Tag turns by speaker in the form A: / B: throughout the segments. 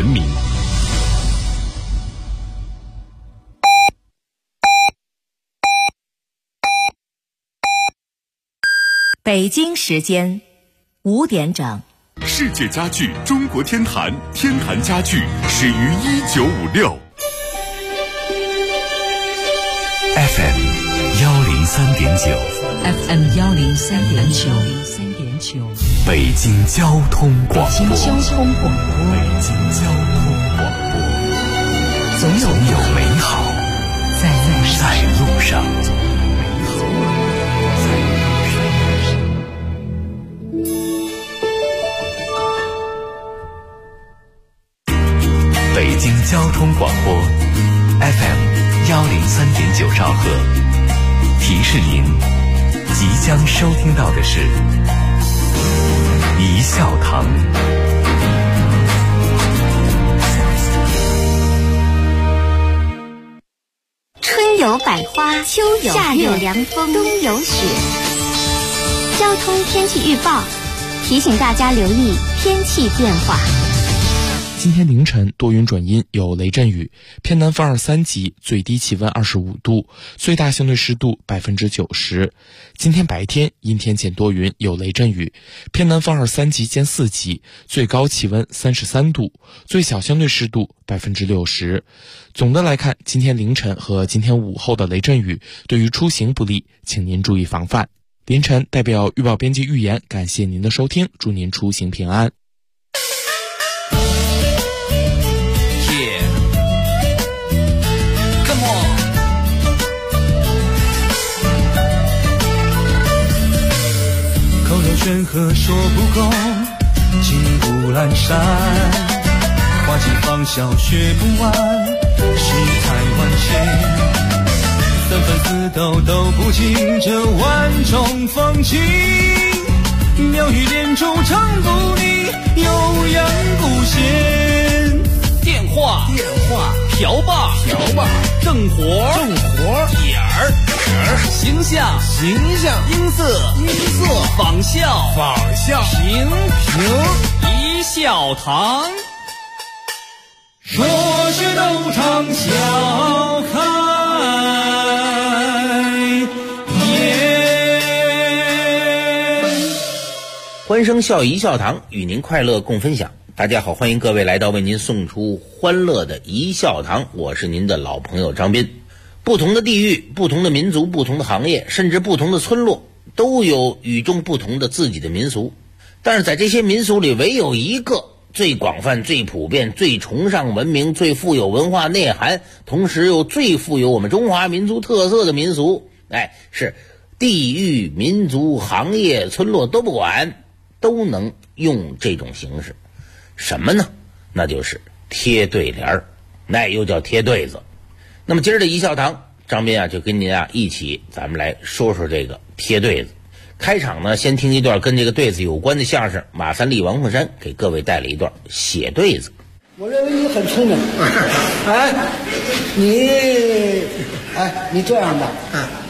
A: 文明。
B: 北京时间5点整。
A: 世界家具中国天坛，天坛家具始于1956。FM 103.9
C: FM 103.9
A: 北京交通广播。
C: 北京交通广播。
A: 总有美好在路上。北京交通广播 FM 103.9兆赫，提示您即将收听到的是一笑堂。
D: 春有百花，秋有夏有凉风，冬有雪。交通天气预报提醒大家留意天气变化。
E: 今天凌晨多云转阴，有雷阵雨，偏南风2、3级，最低气温25度，最大相对湿度90%。今天白天阴天见多云，有雷阵雨，偏南风2、3级见4级，最高气温33度，最小相对湿度60%。总的来看，今天凌晨和今天午后的雷阵雨对于出行不利，请您注意防范。凌晨代表预报编辑预言，感谢您的收听，祝您出行平安。
F: 口若悬河说不够，情不阑珊，花季芳笑学不完，世态万千，三分四斗都不尽这万种风情，妙语连珠唱不腻，悠扬古弦。电话瓢把正活点儿形象音色仿效平一笑堂，说学逗唱笑开颜。
G: 欢声笑一笑堂，与您快乐共分享。大家好，欢迎各位来到为您送出欢乐的一笑堂，我是您的老朋友张斌。不同的地域、不同的民族、不同的行业，甚至不同的村落，都有与众不同的自己的民俗。但是在这些民俗里，唯有一个最广泛、最普遍、最崇尚文明、最富有文化内涵，同时又最富有我们中华民族特色的民俗，是地域、民族、行业、村落都不管，都能用这种形式。什么呢？那就是贴对联儿，又叫贴对子。那么今儿的一笑堂，张斌就跟您一起，咱们来说说这个贴对子。开场呢，先听一段跟这个对子有关的相声，马三立、王凤山给各位带了一段写对子。
H: 我认为你很聪明，你这样吧，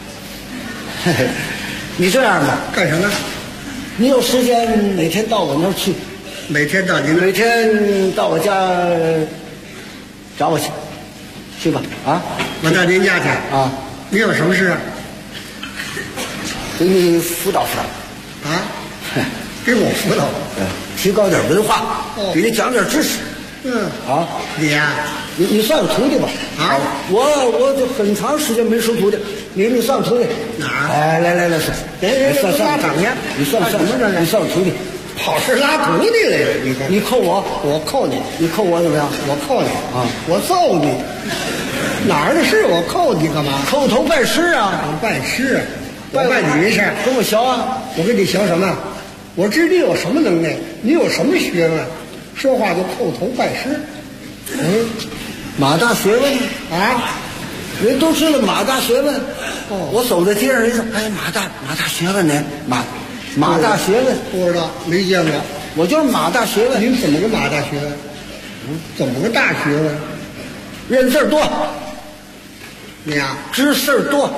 H: 你这样吧，
I: 干什么？
H: 你有时间每天到我那儿去。
I: 每天到您
H: 每天到我家找我去吧
I: 我到您家去你有什么事
H: 给你辅导辅导
I: 给我辅导
H: 提高点文化给你讲点知识
I: 你呀
H: 你算个徒弟吧我就很长时间没收徒弟，你算个徒弟
I: 哪
H: 来算
I: 拉长呀
H: 你算什么呢？你算个徒弟
I: 跑是拉徒弟来了，
H: 你扣我，
I: 我扣你，
H: 你扣我怎么样？
I: 我扣你我揍你，哪儿的事我扣你干嘛？
H: 叩头拜师
I: 拜师我拜你一下，
H: 跟我学
I: 我跟你学什么？我知你有什么能耐，你有什么学问，说话就叩头拜师。
H: 马大学问人都知道马大学问我走在街上人说马大学问呢马大学问
I: 不知道没见过，
H: 我就是马大学问。
I: 您怎么个马大学问？怎么个大学问？
H: 认字多，
I: 你
H: 知事儿多，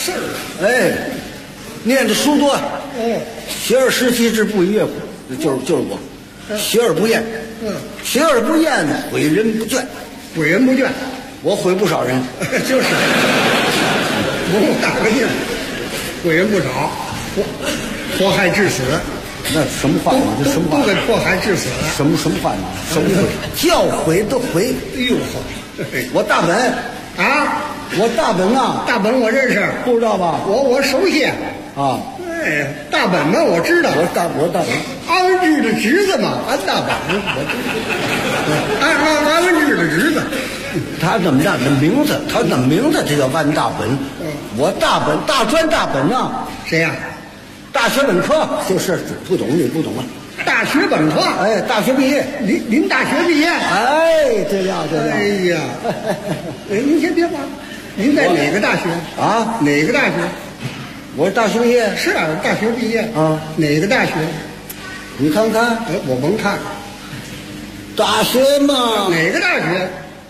H: 念的书多，学而时习之，不亦乐乎，就是我，学而不厌， 学而不厌，诲人不倦。
I: 诲人不倦，
H: 我诲不少人，
I: 就是不用打个印，诲人不少，迫害致死。
H: 那什么话呢？这什么话？
I: 都给迫害致死了。
H: 什么话呢？什么诲？教诲的诲。
I: 哎呦呵，
H: 我大本
I: 啊，
H: 我大本啊，
I: 大本我认识，
H: 不知道吧？
I: 我熟悉
H: 啊。
I: 哎，大本嘛，我知道。
H: 我大本，
I: 安文志的侄子嘛，安大本，安文志的侄子。
H: 他怎么样？那名字，他的名字就叫安大本。我大本，大专大本啊。
I: 谁呀？
H: 大学本科，就是不懂你不懂啊。
I: 大学本科，
H: 哎，大学毕业，
I: 您大学毕业？
H: 哎，对呀。
I: 哎呀，哎，您先别忙，您在哪个大学
H: 啊？
I: 哪个大学？
H: 我大学毕业。
I: 是啊，大学毕业
H: 啊。
I: 哪个大学？
H: 你看看。
I: 哎，我甭看。
H: 大学嘛。
I: 哪个大学？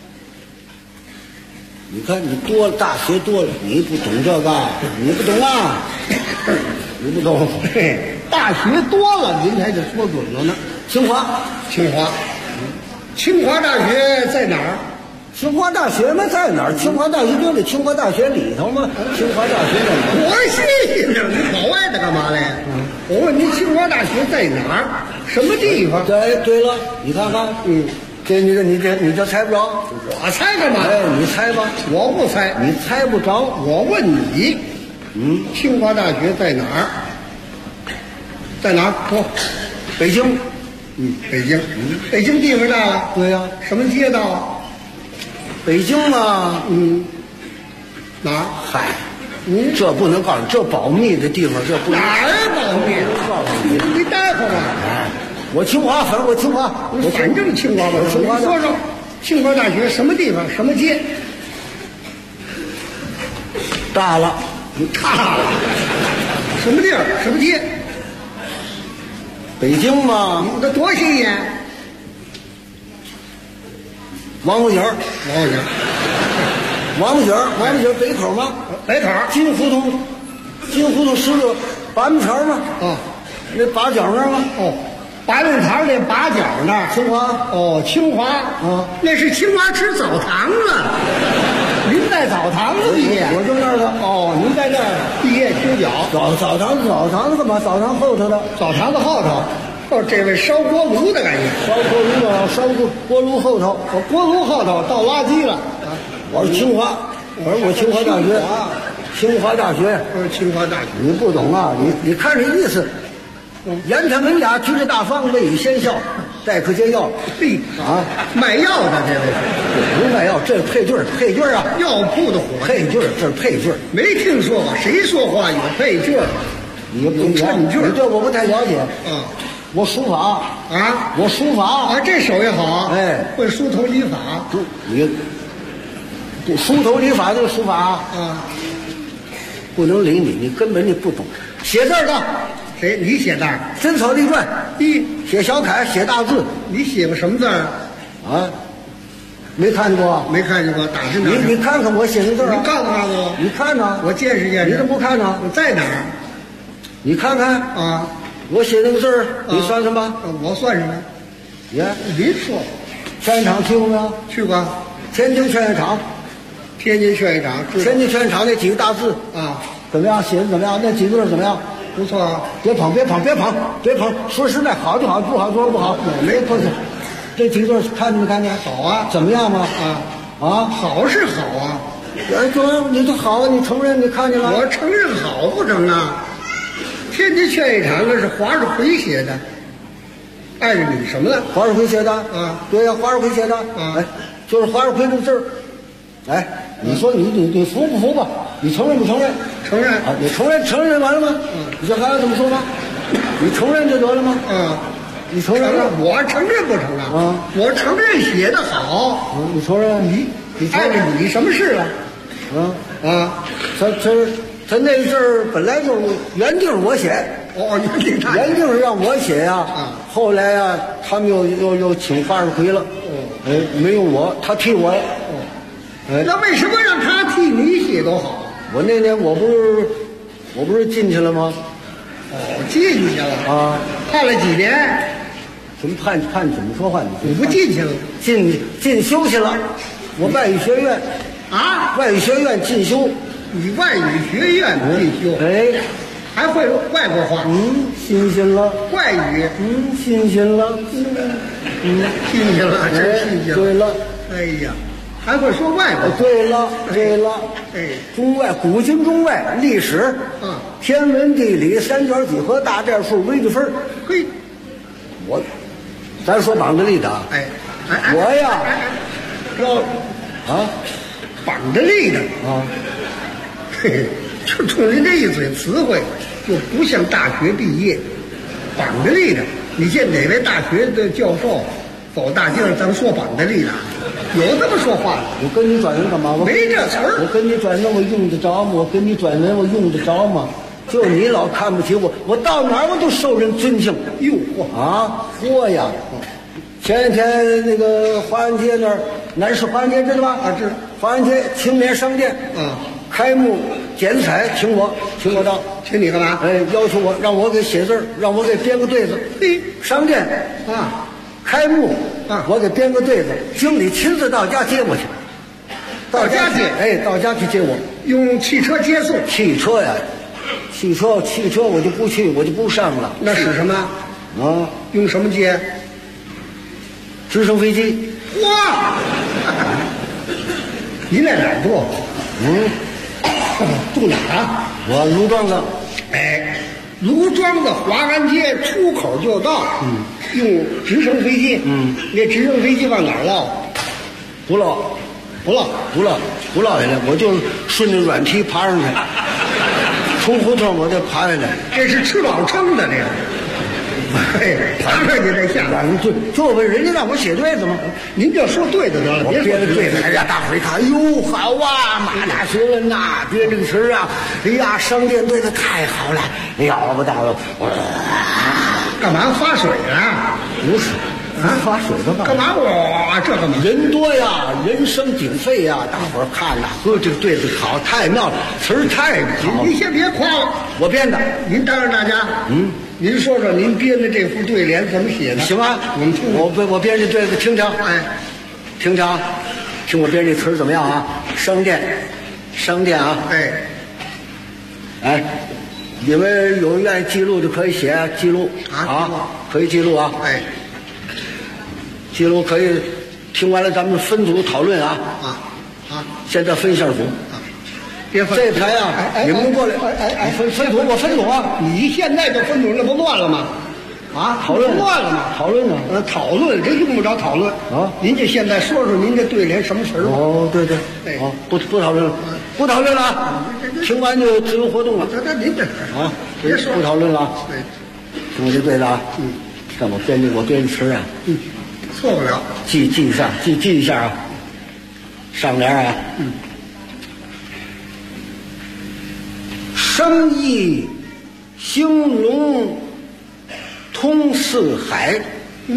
H: 你看你多了，大学多了，你不懂这个，你不懂啊，你不懂。
I: 嘿，大学多了，您才得说准了呢。
H: 清华
I: 大学在哪儿？
H: 清华大学嘛在哪儿？清华大学就在清华大学里头嘛。清华大学在哪儿？
I: 我谢谢呢，你跑外头干嘛来？我问您，清华大学在哪儿？什么地方？
H: 对了，你看看，这你这猜不着，
I: 我猜干嘛？
H: 哎，你猜吧，
I: 我不猜，
H: 你猜不着，
I: 我问你，清华大学在哪儿？在哪儿？说，
H: 北京，
I: 北京，北京地方大了，
H: 对呀，
I: 什么街道啊？
H: 北京嘛，
I: 哪儿？
H: 嗨，这不能告诉你，这保密的地方，这不能
I: 哪儿保密？
H: 告诉你，
I: 你待会儿吧。
H: 哎，我清华，反正我清华，
I: 反正清华吧。
H: 清华，
I: 说说，清华大学什么地方？什么街？
H: 大了，
I: 大了，什么地儿？什么街？
H: 北京嘛，
I: 这多新鲜！
H: 王府井，王府井北口吗？
I: 北口，
H: 金胡同16八面桥吗？
I: 哦，
H: 那八角那儿吗？
I: 哦，八面桥那八角那儿，
H: 清华。
I: 哦，清华。那是清华吃澡堂了。您在澡堂子毕业？
H: 我就那儿的。
I: 哦，您在这儿毕业修脚。
H: 澡堂子干嘛？澡堂后头的。
I: 澡堂子后头。哦，这位烧锅炉的感觉。
H: 烧锅炉啊，烧锅炉后头。
I: 我锅炉后头倒垃圾了。
H: 我是清华，我清华大学。清华大学。
I: 清华大学。
H: 你不懂啊？你看这意思。言谈文雅，举止大方，未雨先笑，待客接药。
I: 嘿啊，卖药的这位
H: 不卖药，这是配对啊，
I: 药铺的伙
H: 配对，这是配对。
I: 没听说过，谁说话有配对？
H: 你不
I: 衬句，
H: 你这我不太了解。我书法
I: 啊，
H: 我书法
I: 啊，这手艺好，
H: 哎，
I: 会梳头理发。
H: 你梳头理发这个书法
I: 啊，
H: 不能理你，你根本你不懂。写字的
I: 谁？你写字？
H: 真草隶篆，写小楷，写大字。
I: 你写个什么字
H: 啊？没看见过？
I: 没看见过，打听打
H: 听。你看看我写的字
I: 你告诉我。
H: 你看呢？
I: 我见识见识。
H: 你怎么不看呢？
I: 我在哪儿？
H: 你看看
I: 啊。
H: 我写那个字儿，你算什么？
I: 我算什么？您说，
H: 劝业场去过没有？
I: 去过。
H: 天津劝业场，
I: 天津劝业场，
H: 天津劝业场那几个大字
I: 啊，
H: 怎么样？写的怎么样？那几个字怎么样？
I: 不错啊。
H: 别捧！说实在，好就好，不好说不好。
I: 我没碰见。
H: 这几个字看见没看见？
I: 好啊。
H: 怎么样嘛？
I: 好是好啊。
H: 你都好，你承认你看见了？
I: 我承认好不成啊？天津劝业场那是华世奎写的，碍着你什么了？
H: 华世奎写的
I: 啊？
H: 对呀，华世奎写的啊，哎，就是华世奎这个字儿。哎，你说你服不服吧？你承认不承认？
I: 承认
H: 啊，你承认完了吗？你这还要怎么说吗？你承认就得了吗？你承认了？
I: 我承认不承认？我承认写的好。
H: 你承认？
I: 你碍着你什么事了？
H: 他那个字儿本来就是原定我写，原定是让我写呀。后来呀，他们又请华世奎了，没用我，他替我。
I: 那为什么让他替你写都好？
H: 我那年我不是进去了吗？
I: 进去了啊，判了几年？
H: 怎么判怎么说话？
I: 你不进去了？
H: 进修去了，我外语学院
I: 啊，
H: 外语学院进修。
I: 你外语学院进修？
H: 哎，
I: 还会外国话？
H: 新鲜了。
I: 外语？
H: 新鲜了。
I: 新鲜了，真新鲜。
H: 对了。
I: 哎呀，还会说外国话？
H: 对了。
I: 哎，
H: 中外古今中外历史，天文地理三角几何大战术微积分。
I: 嘿，
H: 咱说绑着力的。
I: 哎，
H: 我呀，
I: 绑着力的
H: 啊，
I: 嘿，就冲您这一嘴词汇，就不像大学毕业。绑着力的，你见哪位大学的教授走大街上咱说绑着力的？有这么说话的？
H: 我跟你转人干嘛？
I: 没这词儿。
H: 我跟你转人，我用得着吗？我跟你转人，我用得着吗？就你老看不起我，我到哪儿我都受人尊敬。
I: 哟
H: 嚯呀！前几天那个华安街那儿，南市华安街知道吧？
I: 知道。
H: 华安街青年商店，开幕剪彩，请我到。
I: 请你干嘛？
H: 要求我让我给写字，让我给编个对子。商店开幕我给编个对子，经理亲自到家接我去。
I: 到家接？
H: 到家去接我，
I: 用汽车接送。
H: 汽车呀，汽车我就不去，我就不上了。
I: 那使什么？
H: 用什么接？直升飞机。
I: 哇！你在哪儿住？住哪儿啊？
H: 我卢庄子。
I: 卢庄子华安街出口就到。用直升飞机。那直升飞机往哪儿落？
H: 不落下来，我就顺着软梯爬上去，从胡同我再爬下来。
I: 这是吃饱撑的这个。爬上去再下来。
H: 对，就问人家让我写对子吗？
I: 您就说对子得了，别
H: 编对子。大伙一看，哎呦，好啊，马大学问呐，编这个词啊，哎呀，商店对的太好了，了不得了。
I: 干嘛发水啊？
H: 不是。发水干嘛？
I: 哇，这干嘛？
H: 人多呀，人声鼎沸呀，大伙儿看呐，这个对子好，太妙了，词儿太好。
I: 您先别夸了，
H: 我编的。
I: 您当着大家，您说说您编的这副对联怎么写的？
H: 行啊，
I: 我们听。
H: 我编这对子，听听。听听，听我编这词儿怎么样啊？商店啊。你们有人愿意记录就可以写记录可以记录啊。记录可以，听完了咱们分组讨论啊。现在分一下组。别分。这排你们过来。分组，我分组啊。
I: 你现在就分组，那不乱了吗？
H: 讨论
I: 乱了吗？
H: 讨论呢？
I: 讨论这用不着讨论您就现在说说您这对联什么词儿？
H: 对。不讨论了，不讨论了。听完就自由活动了。
I: 那您这别说
H: 不讨论了。听我这对子啊。看我编这词啊。
I: 错不了，
H: 记一下啊。上联啊。生意兴隆通四海。怎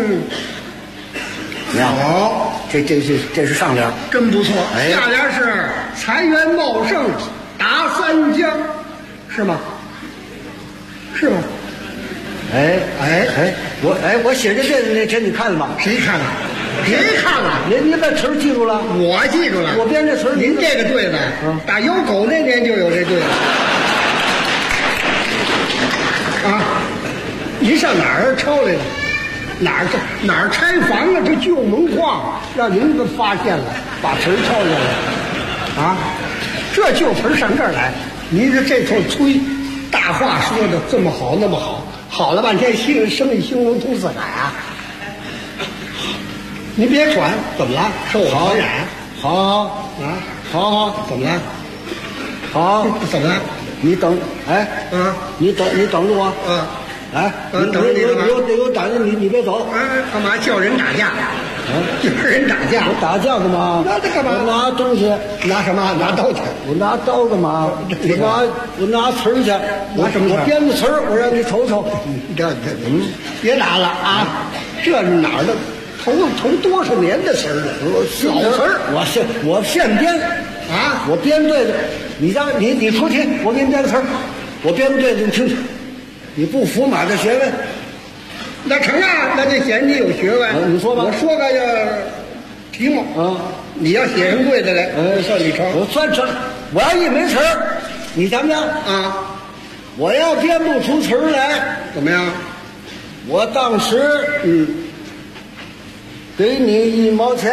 H: 么样？
I: 好，
H: 这是上联，
I: 真不错。下联是财源茂盛达三江，是吗？我写这那天你看了吗？谁看了？您把词儿记住了？我记住了。我编这词儿，您这个对子，打有狗那年就有这对子。您上哪儿抄来的？哪儿拆房了？这旧门框让您给发现了，把词儿抄下来。这旧词儿上这儿来，您这头吹，大话说的这么好那么好。好了半天，生意兴隆通四海啊！您别喘，怎么了？受我传染？好，怎么了？好，怎么了？你等，你等着我，你有胆子，你别走。干嘛叫人打架？叫人打架？我打架干嘛？那干嘛？我拿东西，拿什么？拿刀去。我拿刀干嘛？我拿词儿去。拿什么？我编的词儿，我让你瞅瞅。别打了啊！这是哪儿的？头多少年的词儿了？老词儿。我现编我编对的。你出题，我给你编个词儿。我编不对的，你听听。你不服马的学问， 那成啊，那就显你有学问。
H: 你说吧。
I: 我说个题目
H: 啊，
I: 你要写上对的来，算你成。
H: 我算成。我要一没词儿，你怎么样
I: 啊？
H: 我要编不出词儿来，
I: 怎么样？
H: 我当时给你1毛钱。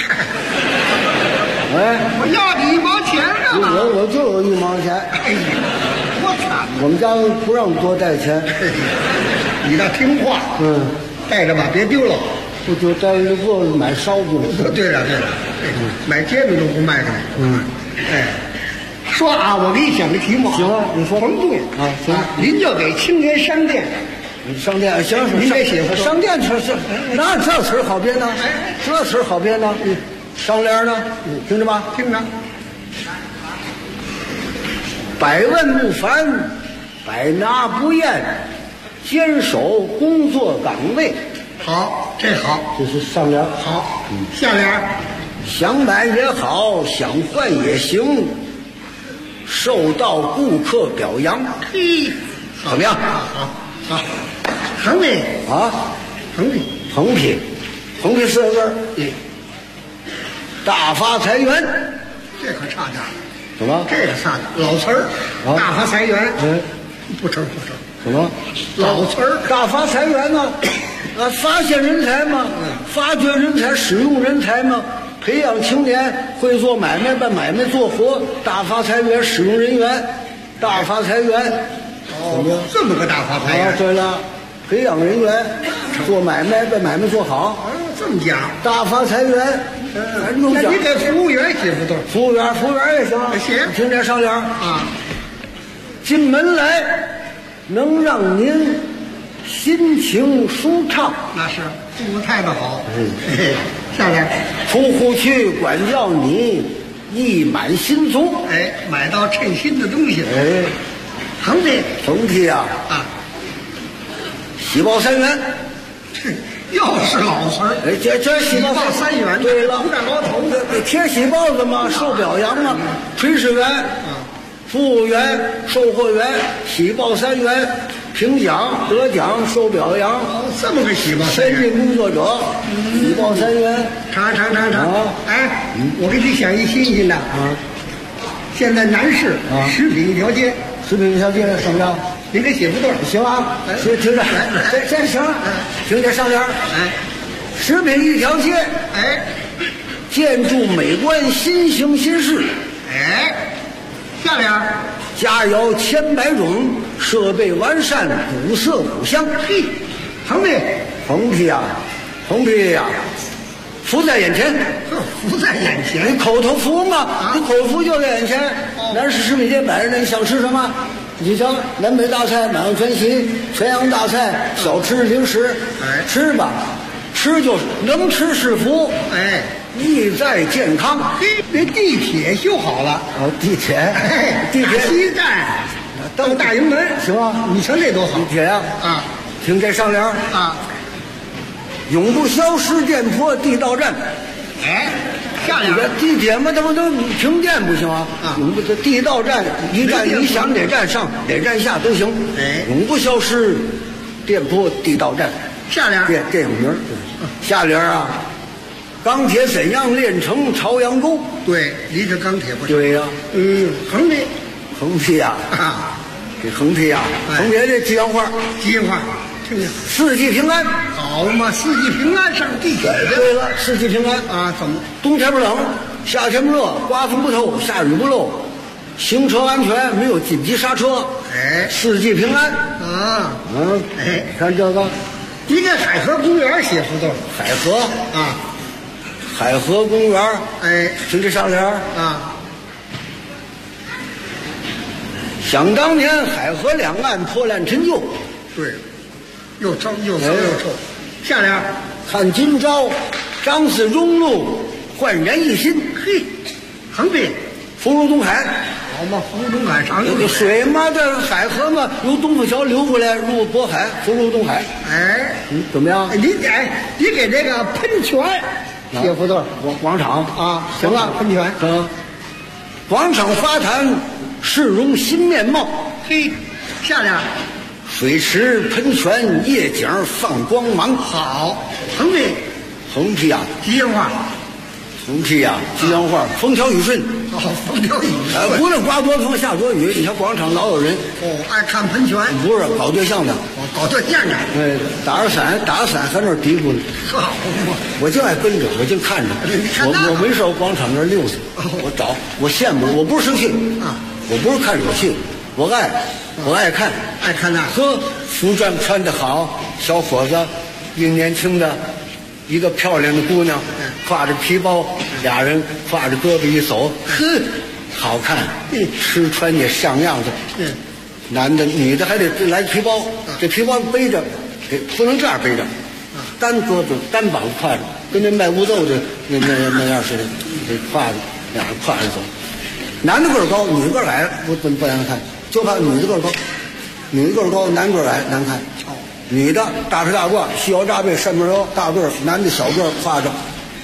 H: 哎，
I: 我要你1毛钱干嘛？
H: 我就有1毛钱。
I: 哎呀，我惨！
H: 我们家不让多带钱。
I: 你那听话，带着吧，别丢了。
H: 不就带了个买烧饼？
I: 对了，买煎饼都不卖给你。哎，说啊，我给你想个题目。
H: 行啊，你说。
I: 彭仲
H: 啊，行。
I: 您就给青年商店。
H: 商店行，
I: 您给写不？
H: 商店是哪这词儿好编呢？这词儿好编呢？上联呢？听着吧，
I: 听着。
H: 百问不烦，百拿不厌，坚守工作岗位。
I: 好，这好，
H: 这是上联。
I: 好，下联。
H: 想买也好，想换也行，受到顾客表扬。
I: 嘿，
H: 怎么样？
I: 好，横批
H: 啊，
I: 横批
H: 4个字儿。大发财源，
I: 这可差点。
H: 怎么？
I: 这个差点，老词儿。大发财源。不成。
H: 怎么？
I: 老词儿。
H: 大发财源呢？发现人才嘛，发掘人才，使用人才嘛，培养青年会做买卖，把买卖做活，大发财源，使用人员，大发财源。
I: 这么个大发财源。
H: 对了，培养人员，做买卖，把买卖做好。
I: 这么讲，
H: 大发财源。
I: 那你给服务员写不对？
H: 服务员也行。
I: 行，
H: 听这上联
I: 啊，
H: 进门来能让您心情舒畅。
I: 那是服务态度好。下联，
H: 出户去管教你意满心足。
I: 买到称心的东西。横批
H: 啊，喜报3元。
I: 又是老词儿。
H: 这喜报
I: 3元。
H: 对了，
I: 不干老头子，
H: 贴喜报子嘛，受表扬嘛，炊事员、服务员、售货员，喜报3元，评奖、得奖、受表扬。
I: 这么个喜报3元。
H: 先进工作者，喜报3元。
I: 尝。我给你想一新的啊。现在南市食品一条街，
H: 食品一条街什么样？
I: 您给写不对。
H: 行啊，听着，这行，听这上联。食品一条街，建筑美观，新型新式。
I: 下联，
H: 家有千百种，设备完善，古色古香。
I: 横批
H: 呀，福在眼前。
I: 福在眼前。
H: 你口头福嘛，你口福就在眼前。南市食品街摆着呢，你想吃什么？你瞧，南北大菜满汉全席，全洋大菜，小吃零食，吃吧，吃就是能吃是福，意在健康。
I: 这地铁修好了。
H: 地铁
I: 西站到大营门。
H: 行啊，
I: 你瞧这多好。
H: 地铁呀，听这上联永不消失店铺地道站。
I: 下联，
H: 地铁嘛，它不都停电不行啊？永不地道站，一站你想哪站上哪站下都行。永不消失店铺地道站。
I: 下联，
H: 电影名。下联钢铁沈阳炼成朝阳沟。
I: 对，离着钢铁不少。
H: 对呀。横批呀。这横批呀，横批这吉祥话。四季平安。
I: 好嘛，四季平安上地铁去。
H: 对了，四季平安
I: 怎么？
H: 冬天不冷，夏天不热，刮风不透，下雨不漏，行车安全，没有紧急刹车。四季平安。看这个，
I: 你给海河公园写不对。
H: 海河公园。听这上联想当年海河两岸破烂陈旧。
I: 对，又脏又骚又臭。下联，
H: 看今朝张氏荣禄，焕然一新。
I: 横批，
H: 福如东海。
I: 好嘛，福如东海长有
H: 水嘛，这海河嘛，由东富桥流过来入渤海，福如东海。怎么样？
I: 你给这个喷泉写不对。
H: 广场
I: 行了，喷泉。
H: 广场花坛市容新面貌。
I: 下联，
H: 水池喷泉，夜景放光芒。
I: 好，横批，
H: 横批啊，
I: 吉祥话。
H: 横批啊，吉祥话，风调雨顺。
I: 风调雨顺。
H: 无论刮多风下多雨，你看广场老有人。
I: 爱看喷泉。
H: 不是搞对象的。
I: 搞对象的。
H: 打着伞在那儿嘀咕呢。
I: 好嘛，
H: 我就爱跟着，我就看着。我没事，我广场那儿溜达，我找，我羡慕，我不是生气啊，我不是看热气，我爱看，
I: 爱看那。
H: 呵，服装穿得好，小伙子，一年轻的。一个漂亮的姑娘，挎着皮包，俩人挎着胳膊一走，呵，好看，吃穿也像样子。男的女的还得来皮包，这皮包背着，不能这样背着，单胳膊单膀子挎着，跟那卖乌豆的那样似的，得挎着，俩人挎着走。男的个儿高，女的个儿矮，不难看，就怕女的个儿高，女的个儿高，男个儿矮难看。女的大腿大褂，细腰扎背，上面腰大个儿；男的小个儿，挎着。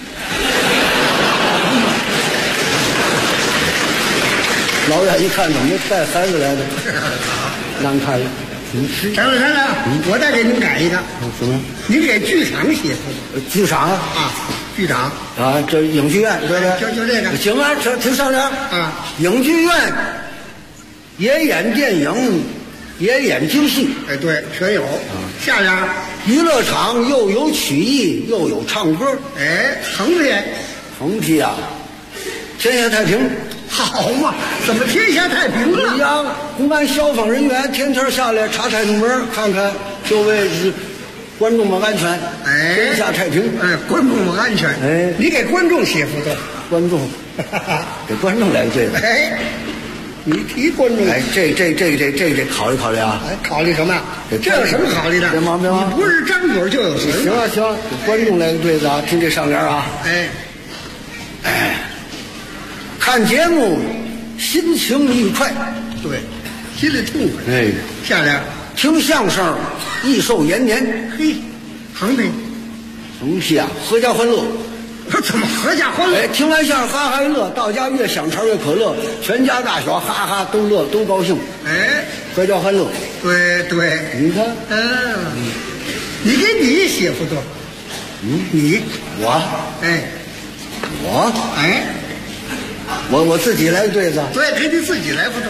H: 老远一看，怎么带孩子来的？难看了。
I: 成了，我再给您改一个。
H: 什么？
I: 您给剧场写的。
H: 剧场啊，
I: 剧场
H: 啊，这影剧院对不对？
I: 就这个。
H: 行啊，这听上联啊，影剧院也演电影。也演京戏，
I: 对，全有。下联，
H: 娱乐场又有曲艺，又有唱歌。横批啊，天下太平。
I: 好嘛，怎么天下太平了？
H: 哎呀，公安消防人员天天下来查太平门，看看，就为观众们安全。天下太平。
I: 观众们安全。你给观众写幅图。
H: 观众，给观众来个对子。
I: 你提观众，
H: 这考虑考虑啊！
I: 考虑什么？这有什么考虑的？
H: 别忙，
I: 你不是张嘴就有词。
H: 行，给观众来个对子啊！听这上联啊！看节目心情愉快，
I: 对，心里痛快。下联，
H: 听相声益寿延年。
I: 横
H: 批啊，阖家欢乐。
I: 怎么阖家欢乐？
H: 听完相声哈哈一乐，到家越想茶越可乐，全家大小哈哈都乐都高兴。阖家欢乐。
I: 对，
H: 你看，
I: 你给你写幅图。
H: 我自己来对子。
I: 对，给你自己来幅图。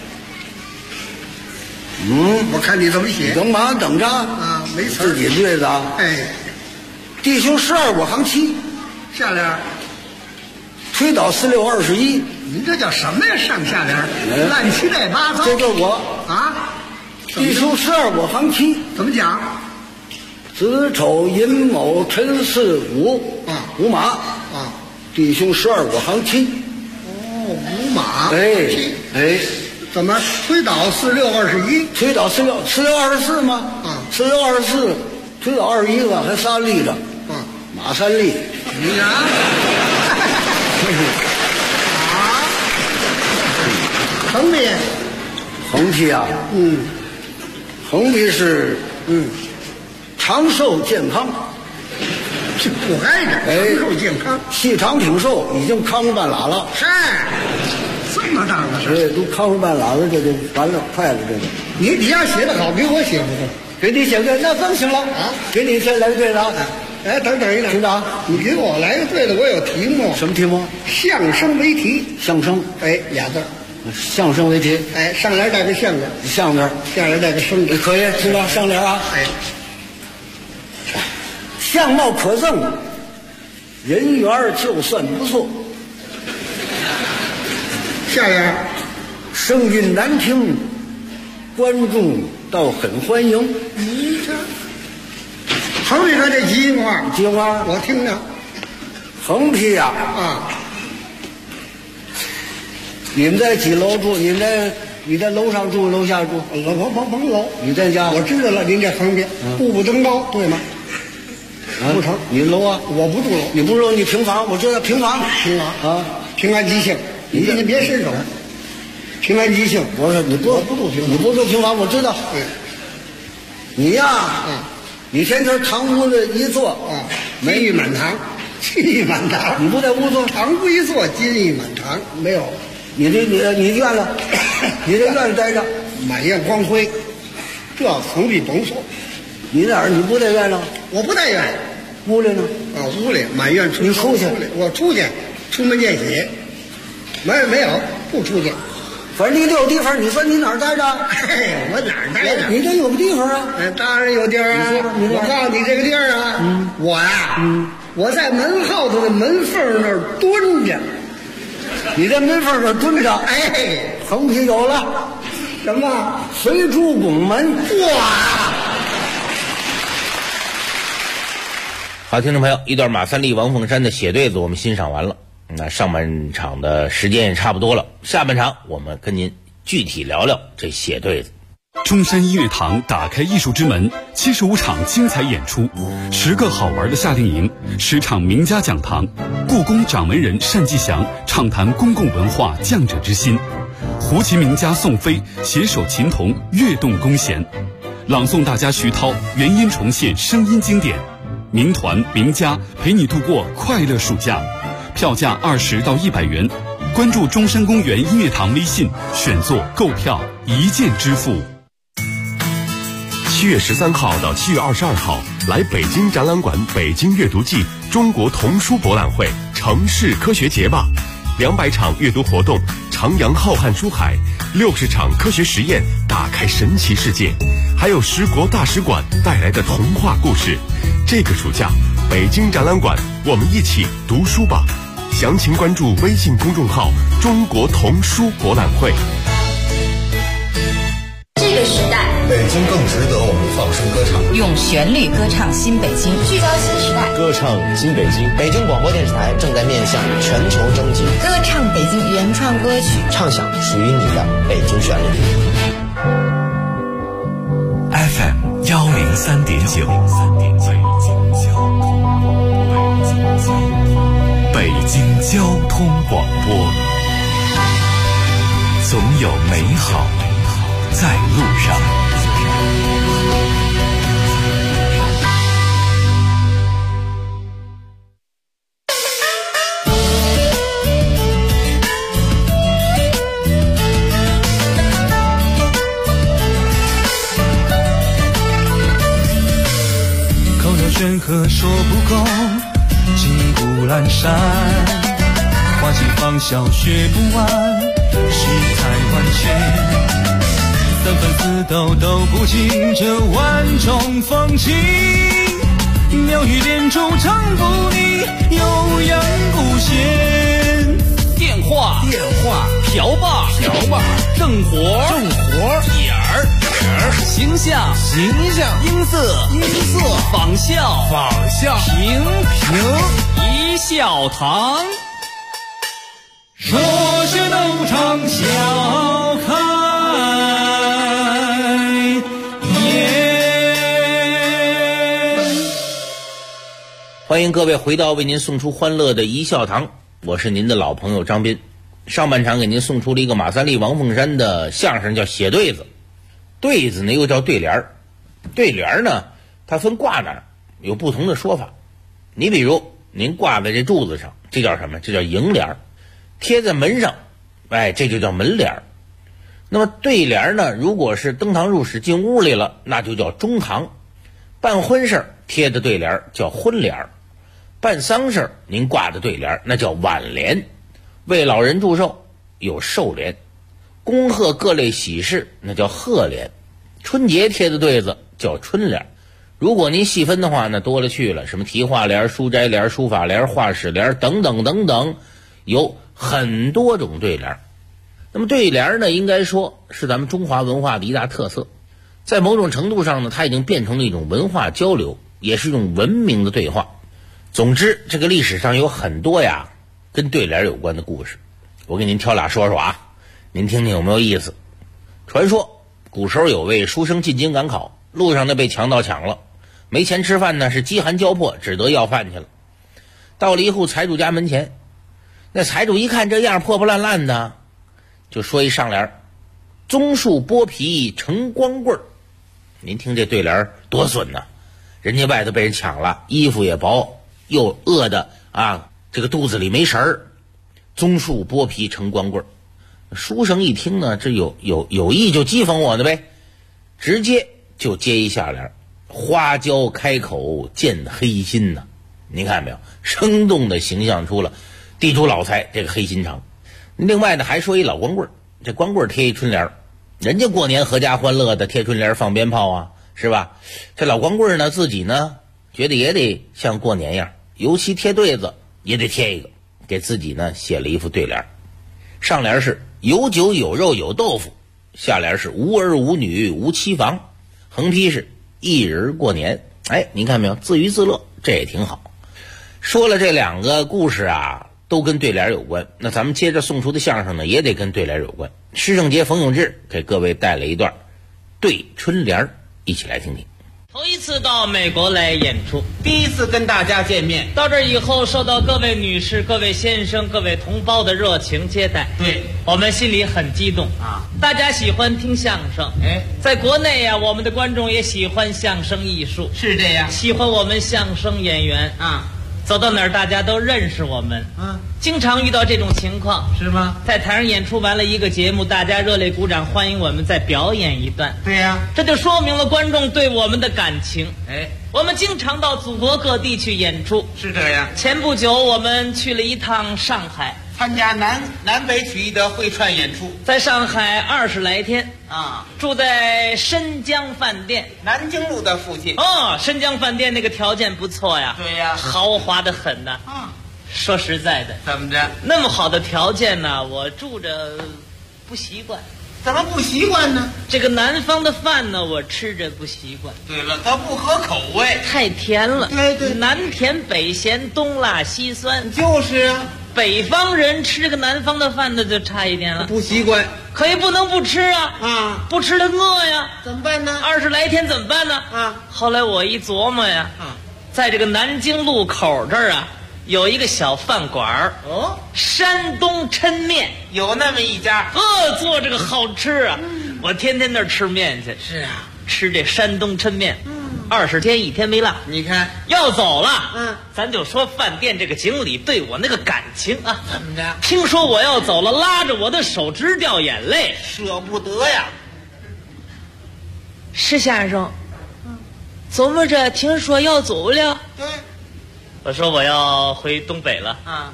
I: 我看你怎么写。
H: 等马上等着
I: 啊，没词。
H: 自己对子啊。弟兄12我行7。
I: 下联，
H: 推倒4621。
I: 您这叫什么呀？上下联，乱七八糟。
H: 这就是我
I: 啊。
H: 弟兄12我行7。
I: 怎么讲？
H: 子丑寅卯辰巳午。午马。弟兄12我行7。
I: 午马。怎么推倒4621？
H: 推倒4624吗？4624推倒21个，还仨立着。马三立。
I: 你看。
H: 横批啊。横批是长寿健康。
I: 这不挨着。长寿健康。
H: 细长挺瘦，已经康复半拉了。
I: 这么大个事。
H: 都康复半拉了，这就完了，快了，这个。
I: 你要写得好，给我写不行。
H: 给你写个，那更行了啊！给你先来个对子啊！
I: 等一等，
H: 厅长，
I: 你给我来个对子，我有题目。
H: 什么题目？
I: 相声为题。
H: 相声。
I: 俩字。
H: 相声为题。
I: 上联带个相字。
H: 相字。
G: 下联带个生字，
H: 可以，听着上联啊。
G: 哎，
H: 相貌可憎，人缘就算不错。
G: 下联
H: 声音难听，观众倒很欢迎。
G: 你这横批这吉祥话，
H: 吉祥话
G: 我听着。
H: 横批呀
G: 啊！
H: 你们在几楼住？你在楼上住，楼下住？
G: 甭楼。
H: 你在家？
G: 我知道了，您这横批，步步登高，对吗？不成，
H: 你楼啊？
G: 我不住楼。
H: 你不住楼，你平房，我知道平房。
G: 平房啊，平安吉庆。你别伸手。平安吉庆，
H: 我说你不住平，你不住平房，我知道。
G: 对。
H: 你呀，你天天堂屋子一坐
G: 啊，金玉满堂，金玉满堂。
H: 你不在屋坐，
G: 堂屋一坐，金玉满堂，没有。
H: 你院了，你这院里待着，
G: 满院光辉。
I: 这可比甭说。
H: 你那儿你不在院了？
I: 我不在院，
H: 屋里呢？
I: 啊，屋里满院出。
H: 你出去？
I: 我出去，出门见喜。没有，不出去。
H: 反正你都有地方，你说你哪儿待着？
I: 嘿，我哪儿待着？
H: 你这有个地方啊？
I: 当然有地儿啊！我告诉你这个地儿啊，我呀，我在门后头的门缝那儿蹲着。
H: 你在门缝那儿蹲着？
I: 哎，
H: 横批有了，
I: 什么？
H: 随出拱门。哇！
G: 好，听众朋友，一段马三立、王凤山的写对子我们欣赏完了。那上半场的时间也差不多了，下半场我们跟您具体聊聊这写对子。
J: 中山音乐堂打开艺术之门，75场精彩演出，10个好玩的夏令营，10场名家讲堂，故宫掌门人单霁翔畅谈公共文化匠者之心，胡琴名家宋飞携手琴童跃动弓弦，朗诵大家徐涛原音重现声音经典，名团名家陪你度过快乐暑假。票价20到100元，关注中山公园音乐堂微信，选座购票一键支付。
K: 7月13号到7月22号，来北京展览馆北京阅读季中国童书博览会城市科学节吧，200场阅读活动，徜徉浩瀚书海，60场科学实验，打开神奇世界，还有10国大使馆带来的童话故事。这个暑假，北京展览馆，我们一起读书吧。详情关注微信公众号“中国童书博览会”。
L: 这个时代，
M: 北京更值得我们放声歌唱，
B: 用旋律歌唱新北京，
L: 聚焦新时代，
N: 歌唱新北京。北京广播电视台正在面向全球征集，
L: 歌唱北京原创歌曲，
N: 唱响属于你的北京旋律。
A: FM 103.9，北京交通广播，总有美好在路上。
F: 山河说不够，骑虎阑珊，花季芳笑学不完，世态万千，三分四斗都不尽这万种风情，妙语连珠唱不腻，悠扬古弦。
O: 电话瓢把正活眼儿形象音色仿效平一笑堂，
F: 说学逗唱笑开颜。
G: 欢迎各位回到为您送出欢乐的一笑堂，我是您的老朋友张斌。上半场给您送出了一个马三立、王凤山的相声，叫写对子。对子呢又叫对联儿，对联儿呢它分挂哪儿有不同的说法。你比如您挂在这柱子上，这叫什么？这叫楹联儿。贴在门上，这就叫门帘儿。那么对联儿呢，如果是登堂入室进屋里了，那就叫中堂。办婚事贴的对联儿叫婚联儿，办丧事您挂的对联儿那叫挽联，为老人祝寿有寿联，恭贺各类喜事那叫贺联，春节贴的对子叫春联。如果您细分的话呢，多了去了，什么题画联、书斋联、书法联、画史联等等等等，有很多种对联。那么对联呢，应该说是咱们中华文化的一大特色，在某种程度上呢，它已经变成了一种文化交流，也是一种文明的对话。总之，这个历史上有很多跟对联有关的故事，我给您挑俩说说啊，您听听有没有意思。传说古时候有位书生进京赶考，路上呢被强盗抢了，没钱吃饭呢，是饥寒交迫，只得要饭去了。到了一户财主家门前，那财主一看这样破破烂烂的，就说一上联：棕树剥皮成光棍。您听这对联多损呐！人家外头被人抢了，衣服也薄，又饿的这个肚子里没食儿，棕树剥皮成光棍。书生一听呢，这有意就讥讽我的呗，直接就接一下联：花椒开口见黑心呐。你看没有，生动的形象出了地主老财这个黑心肠。另外呢，还说一老光棍，这光棍贴一春联，人家过年合家欢乐的贴春联放鞭炮啊，是吧？这老光棍呢，自己呢觉得也得像过年样，尤其贴对子也得贴一个，给自己呢写了一副对联。上联是有酒有肉有豆腐，下联是无儿无女无妻房，横批是一人过年。哎，您看没有，自娱自乐，这也挺好。说了这两个故事啊，都跟对联有关。那咱们接着送出的相声呢，也得跟对联有关。施正杰、冯永志给各位带来一段对春联，一起来听听。
P: 头一次到美国来演出，第一次跟大家见面，到这以后受到各位女士、各位先生、各位同胞的热情接待，对我们心里很激动啊！大家喜欢听相声，在国内呀，我们的观众也喜欢相声艺术，是这样，喜欢我们相声演员啊。走到哪儿大家都认识我们，经常遇到这种情况，是吗？在台上演出完了一个节目，大家热烈鼓掌欢迎我们再表演一段。对呀，这就说明了观众对我们的感情。我们经常到祖国各地去演出，是这样。前不久我们去了一趟上海，参加南北曲艺的会串演出，在上海20来天啊，住在申江饭店，南京路的附近。哦，申江饭店那个条件不错呀，对呀，豪华的很呐。说实在的，怎么着？那么好的条件呢，我住着不习惯。怎么不习惯呢？这个南方的饭呢，我吃着不习惯。对了，它不合口味，太甜了。对对，南甜北咸，东辣西酸。就是啊，北方人吃这个南方的饭呢，就差一点了。不习惯，可也不能不吃啊！不吃了饿呀，怎么办呢？20来天怎么办呢？后来我一琢磨呀，在这个南京路口这儿啊，有一个小饭馆山东抻面，有那么一家，做这个好吃啊！我天天那儿吃面去。是啊，吃这山东抻面，20天1天没落。你看要走了，咱就说饭店这个经理对我那个感情啊，怎么着？听说我要走了，拉着我的手直掉眼泪，舍不得呀。石先生，怎么着？听说要走了？对。我说我要回东北了啊。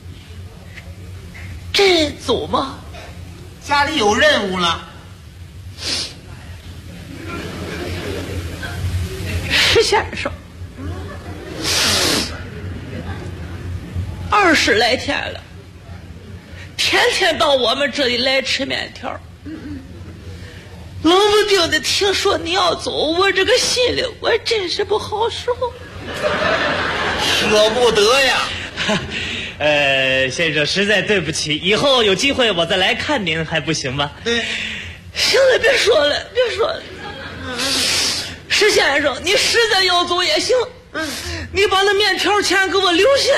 P: 这走吗？家里有任务了。石先生，20来天了，天天到我们这里来吃面条。冷不丁的听说你要走，我这个心里我真是不好受。舍不得呀。先生实在对不起，以后有机会我再来看您还不行吗？对，行了，别说了，别说了。石先生，你实在要走也行，你把那面条钱给我留下。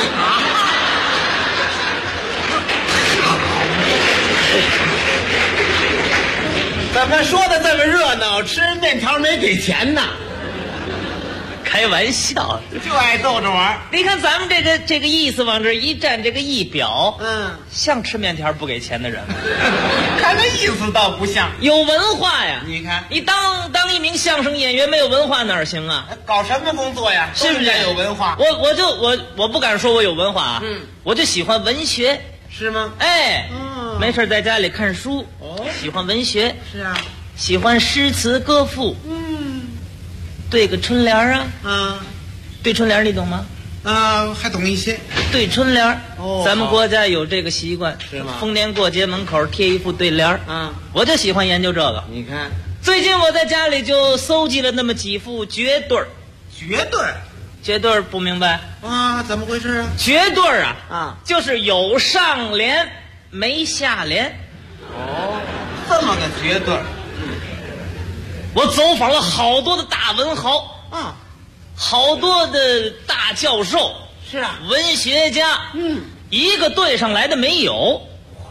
P: 怎么说的这么热闹，吃面条没给钱呢？开玩笑，就爱逗着玩。你看咱们这个意思往这一站，这个一表，像吃面条不给钱的人吗？看那意思倒不像，有文化呀。你看，你当一名相声演员没有文化哪行啊？搞什么工作呀？是不是有文化？我不敢说我有文化啊，我就喜欢文学。是吗？没事在家里看书，喜欢文学。是啊，喜欢诗词歌赋。对个春联啊，对春联你懂吗？还懂一些。对春联，咱们国家有这个习惯，是吗？逢年过节门口贴一副对联我就喜欢研究这个。你看，最近我在家里就搜集了那么几副绝对儿。绝对儿不明白啊？怎么回事啊？绝对儿啊，就是有上联没下联。这么个绝对儿。我走访了好多的大文豪好多的大教授，是啊，文学家，一个对上来的没有。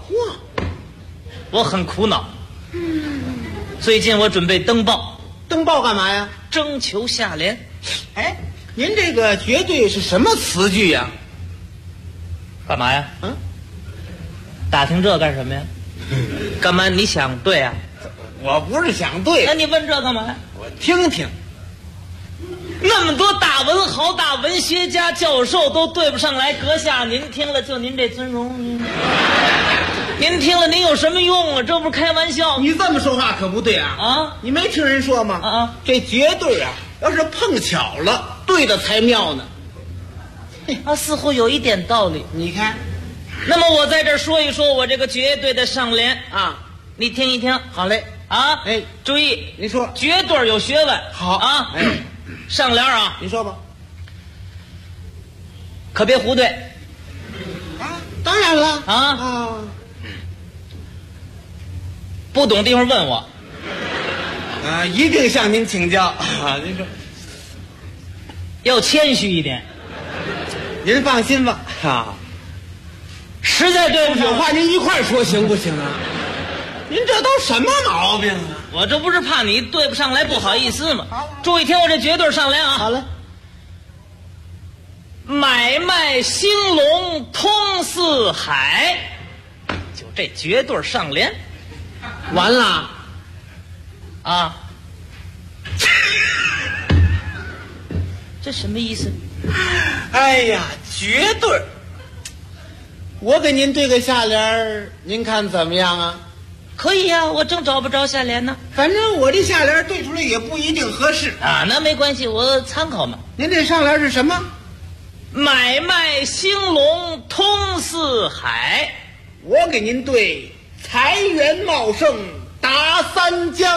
P: 我很苦恼。最近我准备登报干嘛呀？征求下联。您这个绝对是什么词句呀？干嘛呀？打听这干什么呀？干嘛你想对啊？我不是想对。那你问这干嘛呀？
Q: 我听听。
P: 那么多大文豪、大文学家、教授都对不上来，阁下您听了，就您这尊容，您听了您有什么用啊？这不是开玩笑？
Q: 你这么说话可不对啊！
P: 啊，
Q: 你没听人说吗？
P: 啊，
Q: 这绝对啊，要是碰巧了，对的才妙呢。
P: 啊，似乎有一点道理。
Q: 你看，
P: 那么我在这儿说一说我这个绝对的上联
Q: 啊，
P: 你听一听。
Q: 好嘞。
P: 啊，
Q: 哎，
P: 注意，
Q: 你说
P: 绝对有学问。
Q: 好
P: 啊，
Q: 哎，
P: 上联啊，
Q: 你说吧。
P: 可别胡对。
Q: 啊，当然了。
P: 啊，不懂地方问我。
Q: 啊，一定向您请教啊！您说，
P: 要谦虚一点。
Q: 您放心吧。啊，
P: 实在对不起，
Q: 有话您一块说行不行啊？您这都什么毛病啊？
P: 我这不是怕你对不上来不好意思吗？注意听我这绝对上联啊！
Q: 好嘞。
P: 买卖兴隆通四海，就这绝对上联。
Q: 完了
P: 啊！这什么意思？
Q: 哎呀，绝对！我给您对个下联，您看怎么样啊？
P: 可以呀，我正找不着下联呢。
Q: 反正我这下联对出来也不一定合适
P: 啊，那没关系，我参考嘛。
Q: 您这上联是什么？
P: 买卖兴隆通四海。
Q: 我给您对财源茂盛达三江。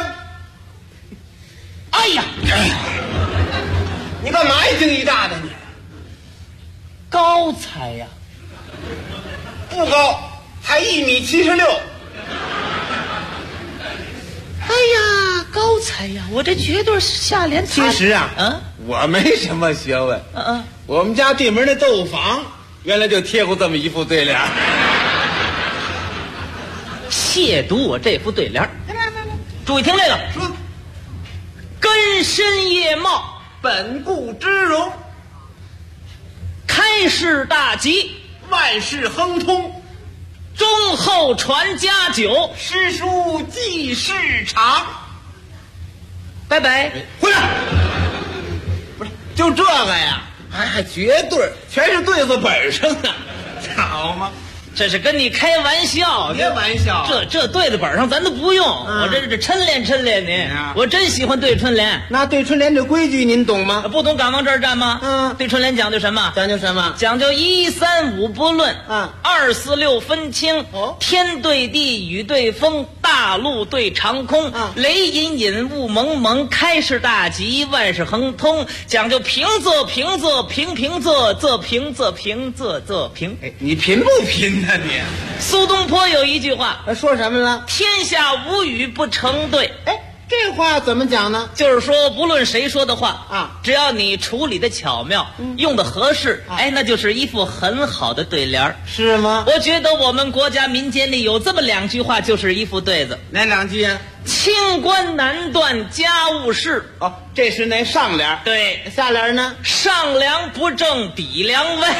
P: 哎呀，
Q: 你干嘛一惊一乍的你？
P: 高才呀？
Q: 不高，才1.76米。
P: 哎呀，高才呀！我这绝对下联。
Q: 其实啊，我没什么学问。我们家对门那豆腐坊原来就贴过这么一副对联。
P: 亵渎我这副对联。注意听这个，
Q: 说：
P: 根深叶茂，
Q: 本固枝荣，
P: 开市大吉，
Q: 万事亨通，
P: 忠厚传家久，
Q: 诗书继世长。
P: 拜拜，
Q: 回来！不是，就这个呀，还绝对，全是对子本上的，好吗？
P: 这是跟你开玩笑，
Q: 别玩笑。
P: 这对子本上咱都不用，我这抻练抻练你。我真喜欢对春联。
Q: 那对春联这规矩您懂吗？
P: 不懂敢往这儿站吗？对春联讲究什么？
Q: 讲究什么？
P: 讲究1、3、5不论，2、4、6分清。天对地，雨对风，大陆对长空，雷隐隐，雾蒙蒙，开市大吉，万事亨通。讲究平仄平仄平平仄仄平仄平仄仄平。
Q: 哎，你贫不贫？你
P: 苏东坡有一句话，
Q: 说什么了？
P: 天下无语不成对。
Q: 哎，这话怎么讲呢？
P: 就是说，不论谁说的话
Q: 啊，
P: 只要你处理的巧妙，用的合适，哎，那就是一副很好的对联。
Q: 是吗？
P: 我觉得我们国家民间里有这么2句话，就是一副对子。
Q: 哪2句啊？
P: 清官难断家务事。
Q: 哦，这是那上联。
P: 对，
Q: 下联呢？
P: 上梁不正底梁歪。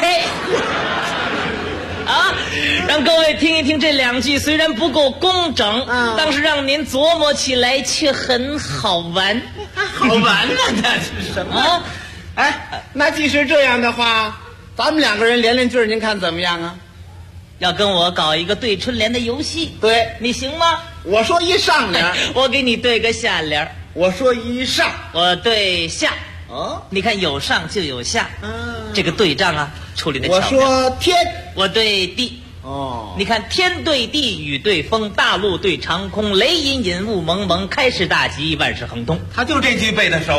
P: 啊，让各位听一听这2句，虽然不够工整，但是让您琢磨起来却很好玩。
Q: 好玩呢？那是什么？
P: 啊，
Q: 哎，那既是这样的话，咱们2个人连句，您看怎么样啊？
P: 要跟我搞一个对春联的游戏，
Q: 对，
P: 你行吗？
Q: 我说一上联，
P: 我给你对个下联；
Q: 我说一上，
P: 我对下。
Q: 哦，
P: 你看有上就有下，这个对仗啊，处理的巧妙。
Q: 我说天，
P: 我对地。
Q: 哦，
P: 你看天对地，雨对风，大陆对长空，雷隐隐，雾蒙蒙，开市大吉，万事亨通。
Q: 他就这句背得熟。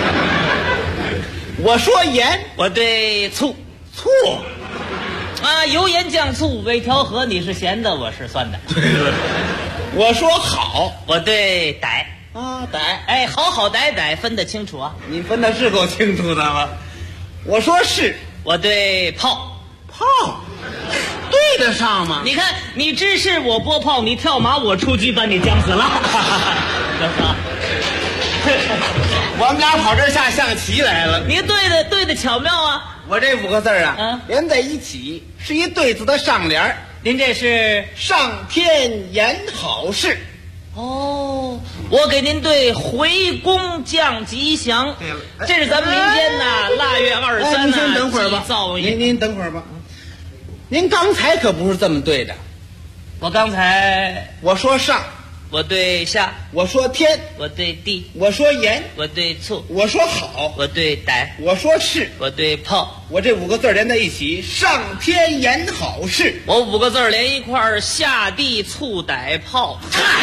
Q: 我说盐，
P: 我对醋。
Q: 醋
P: 啊，油盐酱醋微调和，你是咸的，我是酸的。
Q: 我说好，
P: 我对歹。
Q: 啊，歹，
P: 哎，好好歹歹分得清楚啊！
Q: 你分的是够清楚的吗？我说是，
P: 我对炮，
Q: 炮对得上吗？
P: 你看，你知事我拨炮，你跳马我出局，把你将死了。
Q: 我们俩跑这儿下象棋来了。
P: 你对的巧妙啊！
Q: 我这5个字啊，连在一起是一对子的上联。
P: 您这是
Q: 上天言好事。
P: 哦，我给您对回宫降吉祥。
Q: 对了，
P: 这是咱们民间呐，腊月23呐。
Q: 您先等会儿吧，您等会儿吧。您刚才可不是这么对的。
P: 我刚才
Q: 我说上，
P: 我对下；
Q: 我说天，
P: 我对地；
Q: 我说盐，
P: 我对醋；
Q: 我说好，
P: 我对歹；
Q: 我说是，
P: 我对炮。
Q: 我这5个字连在一起，上天言好事。
P: 我5个字连一块儿，下地醋歹炮。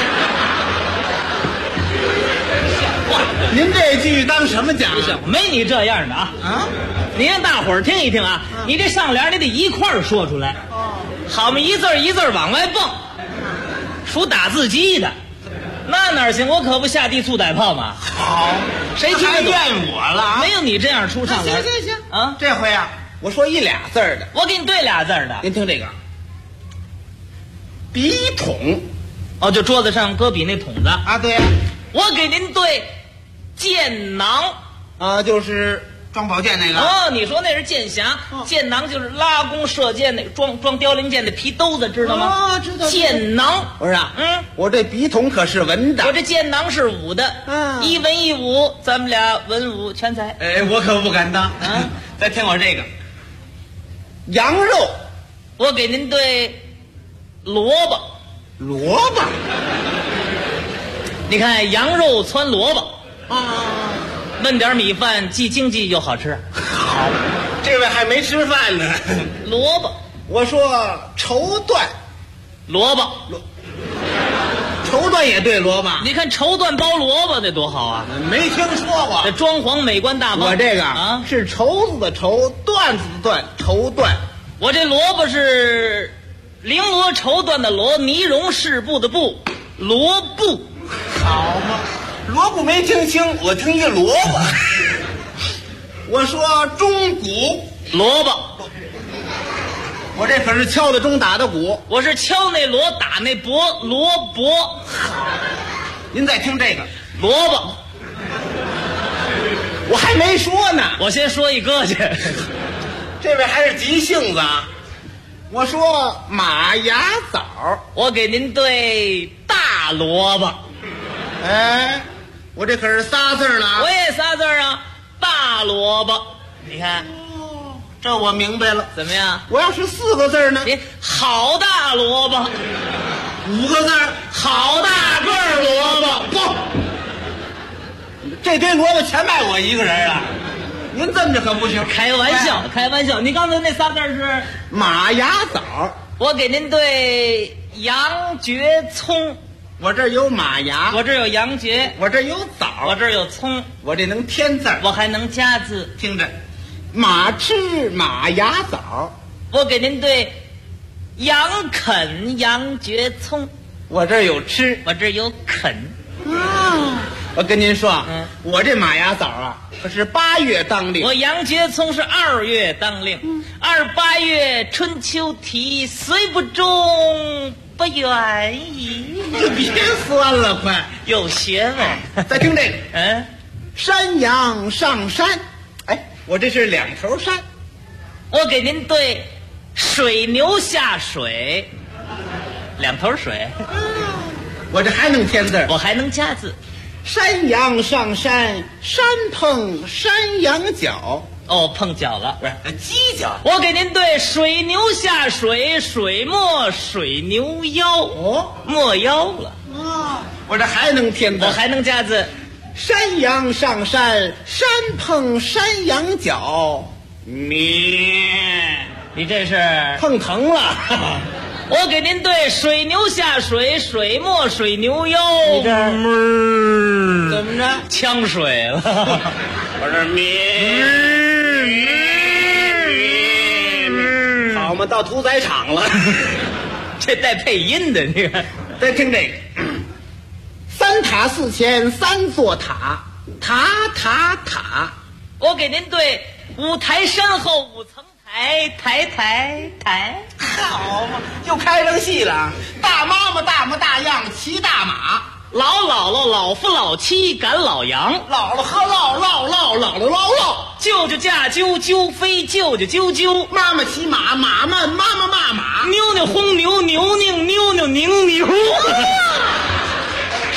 Q: 您这句当什么讲？
P: 没你这样的啊！你让大伙儿听一听啊！你这上联你得一块儿说出来，好嘛，一字一字往外蹦，属打字机的，那哪行？我可不下地醋歹炮嘛！
Q: 好，
P: 谁听得
Q: 怨我了啊？
P: 没有你这样出上联。
Q: 行啊！这回啊，我说1、2字的，
P: 我给你对2字的。
Q: 您听这个，笔筒，
P: 哦，就桌子上搁笔那筒子
Q: 啊，对呀。
P: 我给您对箭囊
Q: 啊，就是装宝剑那个。
P: 哦，你说那是箭匣，箭囊就是拉弓射箭那装凋零箭的皮兜子，知道吗？
Q: 哦，知道。
P: 箭囊
Q: 不是啊，我这笔筒可是文的，
P: 我这箭囊是武的，一文一武，咱们俩文武全才。
Q: 哎，我可不敢当啊！再听我这个，羊肉，
P: 我给您对萝卜，
Q: 萝卜。
P: 你看羊肉汆萝卜啊，焖点米饭，既经济又好吃。
Q: 好，这位还没吃饭呢。
P: 萝卜，
Q: 我说绸缎，
P: 萝卜，
Q: 绸缎也对萝卜。
P: 你看绸缎包萝卜那多好啊！
Q: 没听说过。
P: 这装潢美观大方。
Q: 我这个啊是绸子的绸，缎子的缎，绸缎。
P: 我这萝卜是绫罗绸缎的罗，呢绒饰布的布，罗布。
Q: 好嘛，萝卜没听清，我听一萝卜。我说钟鼓，
P: 萝卜。
Q: 我这可是敲的钟打的鼓，
P: 我是敲那锣打那钹，罗卜。
Q: 您再听这个
P: 萝卜，
Q: 我还没说呢，
P: 我先说一个去。
Q: 这位还是急性子啊。我说马牙枣，
P: 我给您对大萝卜。
Q: 哎，我这可是仨字了。
P: 我也仨字啊，大萝卜。你看，
Q: 这我明白了。
P: 怎么样？
Q: 我要是4个字呢？
P: 你好大萝卜。
Q: 5个字，
P: 好大个儿萝卜。
Q: 不，这堆萝卜全卖我一个人啊！您这么着可不行。
P: 开玩笑，开玩笑。你刚才那仨字是
Q: 马牙枣，
P: 我给您对羊蕨葱。
Q: 我这有马牙，
P: 我这有羊蕨，
Q: 我这有枣，
P: 我这有葱，
Q: 我这能添字，
P: 我还能加字。
Q: 听着，马吃马牙枣，
P: 我给您对羊啃羊蕨葱。
Q: 我这有吃，
P: 我这有啃。
Q: 啊，我跟您说，我这马牙枣啊，可是8月当令。
P: 我羊蕨葱是2月当令。28月春秋啼，虽不中。不愿意，
Q: 就别酸了，快
P: 有学问。
Q: 再听这个，山羊上山，哎，我这是2头山。
P: 我给您对水牛下水，2头水。
Q: 我这还能添字，
P: 我还能加字。
Q: 山羊上山，山碰山羊角。
P: 哦，碰脚了，
Q: 不是犄角。
P: 我给您对水牛下水，水没水牛腰。
Q: 哦，
P: 没腰了。
Q: 啊，我这还能添字，
P: 我还能加字。
Q: 山羊上山，山碰山羊角。
P: 你这是
Q: 碰疼了。
P: 我给您对水牛下水，水没水牛腰。
Q: 你这怎么着？
P: 呛水了。
Q: 我这好嘛，到屠宰场了。
P: 这带配音的，你看。
Q: 再听这个，3塔4前3座塔，塔塔塔。
P: 我给您对5台山后5层台，台台台。
Q: 好嘛，又开上戏了。大妈妈大模大样骑大马，
P: 老姥姥老夫老妻赶老羊，
Q: 姥姥喝酪酪酪姥姥姥姥，
P: 舅舅驾鸠鸠飞舅舅啾啾，
Q: 妈妈骑马马慢妈妈骂马，
P: 妞妞轰牛牛拧妞妞拧牛。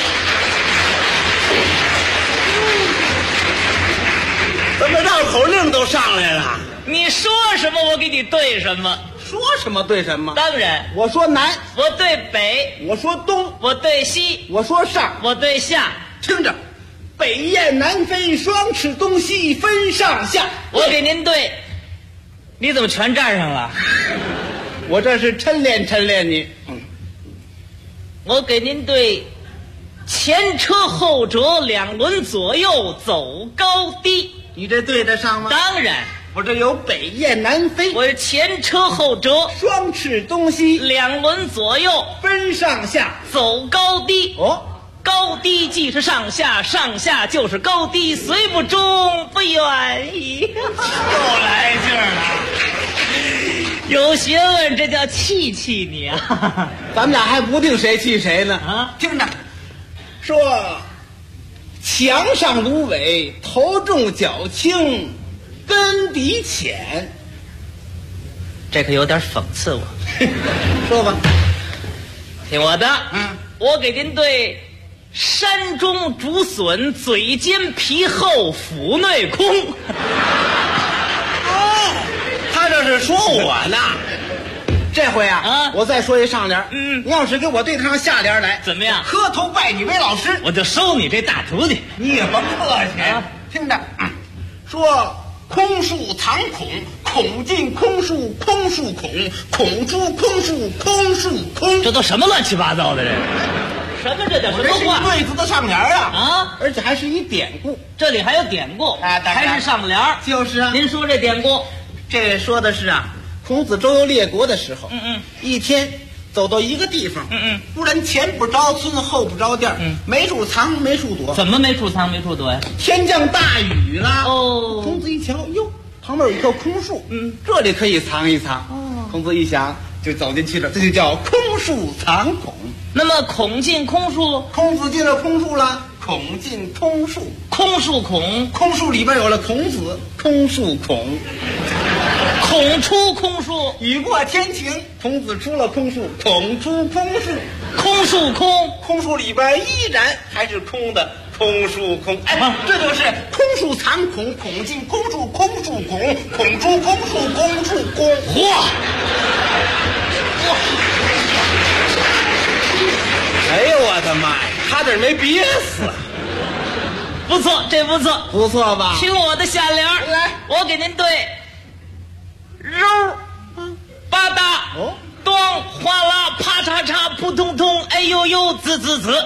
Q: 口令都上来了。
P: 你说什么我给你对什么。
Q: 说什么对什么？
P: 当然，
Q: 我说南，
P: 我对北；
Q: 我说东，
P: 我对西；
Q: 我说上，
P: 我对下。
Q: 听着，北雁南飞，双翅东西分上下。
P: 我给您对，你怎么全站上了？
Q: 我这是抻练抻练你。
P: 我给您对，前车后辙，两轮左右走高低。
Q: 你这对得上吗？
P: 当然。
Q: 我这有北雁南飞，
P: 我是前车后辙，
Q: 双翅东西，
P: 两轮左右
Q: 分上下，
P: 走高低。
Q: 哦，
P: 高低即是上下，上下就是高低，虽不中不远矣。
Q: 又来劲儿了，
P: 有学问，这叫气气你啊！
Q: 咱们俩还不定谁气谁呢
P: 啊！
Q: 听着，说墙上芦苇，头重脚轻，根底浅。
P: 这可有点讽刺我。
Q: 说吧，
P: 听我的。我给您对，山中竹笋，嘴尖皮厚，腹内空。
Q: 哦，他这是说我呢。这回啊，我再说一上联。你要是给我对得上下联来，
P: 怎么样？
Q: 磕头拜你为老师，
P: 我就收你这大徒弟。
Q: 你也甭客气。听着，说空树藏孔，孔进空树，空树孔，孔出空树，空树空。
P: 这都什么乱七八糟的这？什么这叫什么话？
Q: 对子的上联
P: 啊！
Q: 而且还是一典故，
P: 这里还有典故还是上联。
Q: 就是啊。
P: 您说这典故，
Q: 这说的是孔子周游列国的时候，一天走到一个地方，不然前不着村后不着店，没处藏没处躲。
P: 怎么没处藏没处躲呀？
Q: 天降大雨了，
P: 孔
Q: 子一瞧，哟，旁边有一棵空树，这里可以藏一藏。孔子一想，就走进去了，这就叫空树藏孔。
P: 那么孔进空树，
Q: 孔子进了空树了，孔进空树，
P: 空树孔，
Q: 空树里边有了孔子，空树孔。
P: 孔出空树，
Q: 雨过天晴，孔子出了空树，孔出空树，
P: 空树空，
Q: 空树里边依然还是空的，空树空。哎，这就是空树藏孔，孔进空树，空树孔，孔出空树，空树空。
P: 嚯！
Q: 哎呦我的妈呀，差点没憋死。
P: 不错，这不错，
Q: 不错吧？
P: 听我的下联
Q: 来，
P: 我给您对。揉，吧嗒，咚，哗啦，啪嚓嚓，扑通通，哎呦呦，滋滋滋。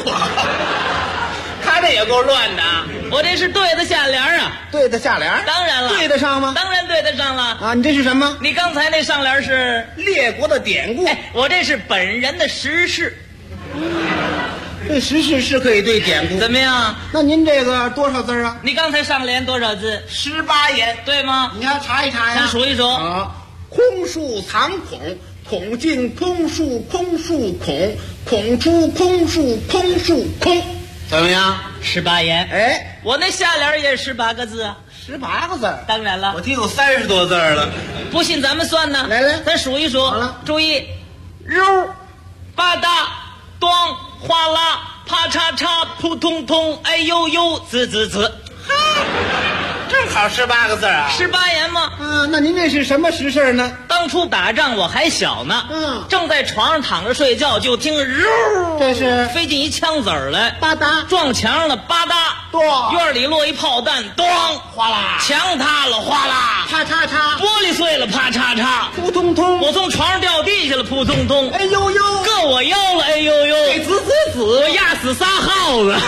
Q: 他这也够乱的。
P: 我这是对的下联啊。
Q: 对的下联？
P: 当然了。
Q: 对得上吗？
P: 当然对得上了。
Q: 啊，你这是什么？
P: 你刚才那上联是
Q: 列国的典故。
P: 我这是本人的实事。
Q: 这实事是可以对典故，
P: 怎么样？
Q: 那您这个多少字啊？
P: 你刚才上联多少字
Q: ？18言，
P: 对吗？
Q: 你要查一查呀。
P: 咱数一数
Q: 啊。空树藏孔，孔进空树，空树孔，孔出空树，空树空。怎么样
P: ？18言。
Q: 哎，
P: 我那下联也18个字啊。
Q: 18个字？
P: 当然了。
Q: 我听有30多字了。
P: 不信咱们算呢。
Q: 来来，
P: 咱数一数。
Q: 好了，
P: 注意，揉，吧嗒，咚，哗啦，啪嚓嚓，扑通通，哎呦呦，滋滋滋。
Q: 正好18个字啊
P: ！18言吗？
Q: 那您这是什么实事呢？
P: 当初打仗我还小呢，正在床上躺着睡觉，就听揉，
Q: 这是
P: 飞进一枪子儿来，
Q: 吧嗒，
P: 撞墙了，吧嗒，
Q: 咚，
P: 院里落一炮弹，咚，
Q: 哗啦，
P: 墙塌了，哗啦，
Q: 啪嚓嚓，
P: 玻璃碎了，啪嚓嚓，
Q: 扑通通，
P: 我从床上掉地下了，扑通通，
Q: 哎呦呦，
P: 硌我腰了，哎呦呦，
Q: 给滋，
P: 我压死仨耗子。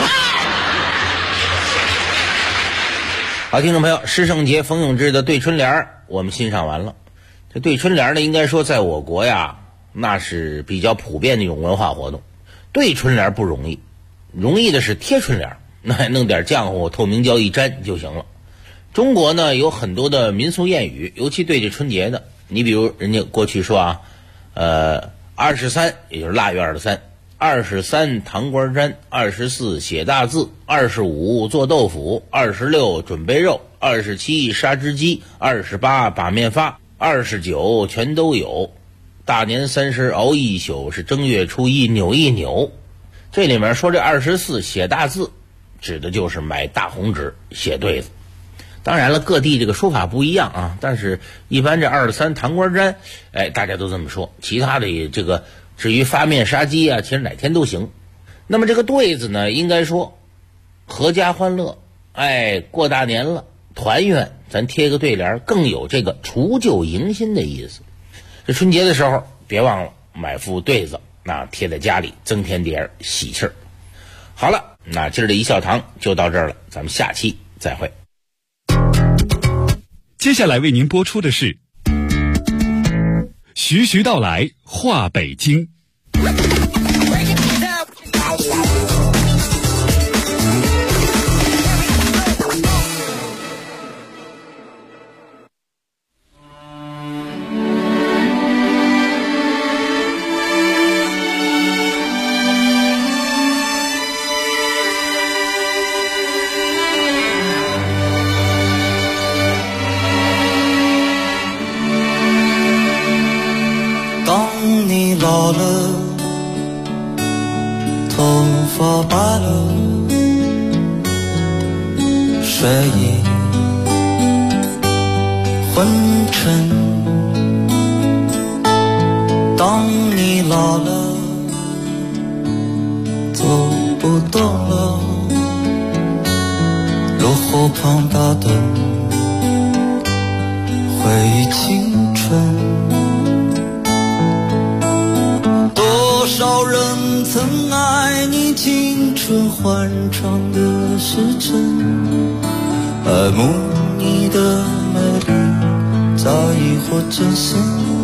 G: 好，听众朋友，施圣杰、冯永志的对春联我们欣赏完了。这对春联呢，应该说在我国呀，那是比较普遍的一种文化活动。对春联不容易，容易的是贴春联，那弄点浆糊、透明胶一粘就行了。中国呢有很多的民俗谚语，尤其对这春节的，你比如人家过去说23也就是腊月23。23糖瓜粘，24写大字，25做豆腐，26准备肉，27杀只鸡，28把面发，29全都有。大年30熬一宿，是正月初一扭一扭。这里面说这24写大字，指的就是买大红纸写对子。 当然了，各地这个说法不一样啊，但是一般这23糖瓜粘，大家都这么说。其他的这个至于发面杀鸡啊，其实哪天都行。那么这个对子呢，应该说阖家欢乐，过大年了，团圆，咱贴个对联，更有这个除旧迎新的意思。这春节的时候，别忘了买副对子，那贴在家里，增添点喜气儿。好了，那今儿的一笑堂就到这儿了，咱们下期再会。
J: 接下来为您播出的是徐徐道来话北京。
F: 老了，头发白了，睡意昏沉。当你老了，走不动了，落后旁打盹，回忆青春。多少人曾爱你青春欢畅的时辰，爱慕你的美丽，早已或真心。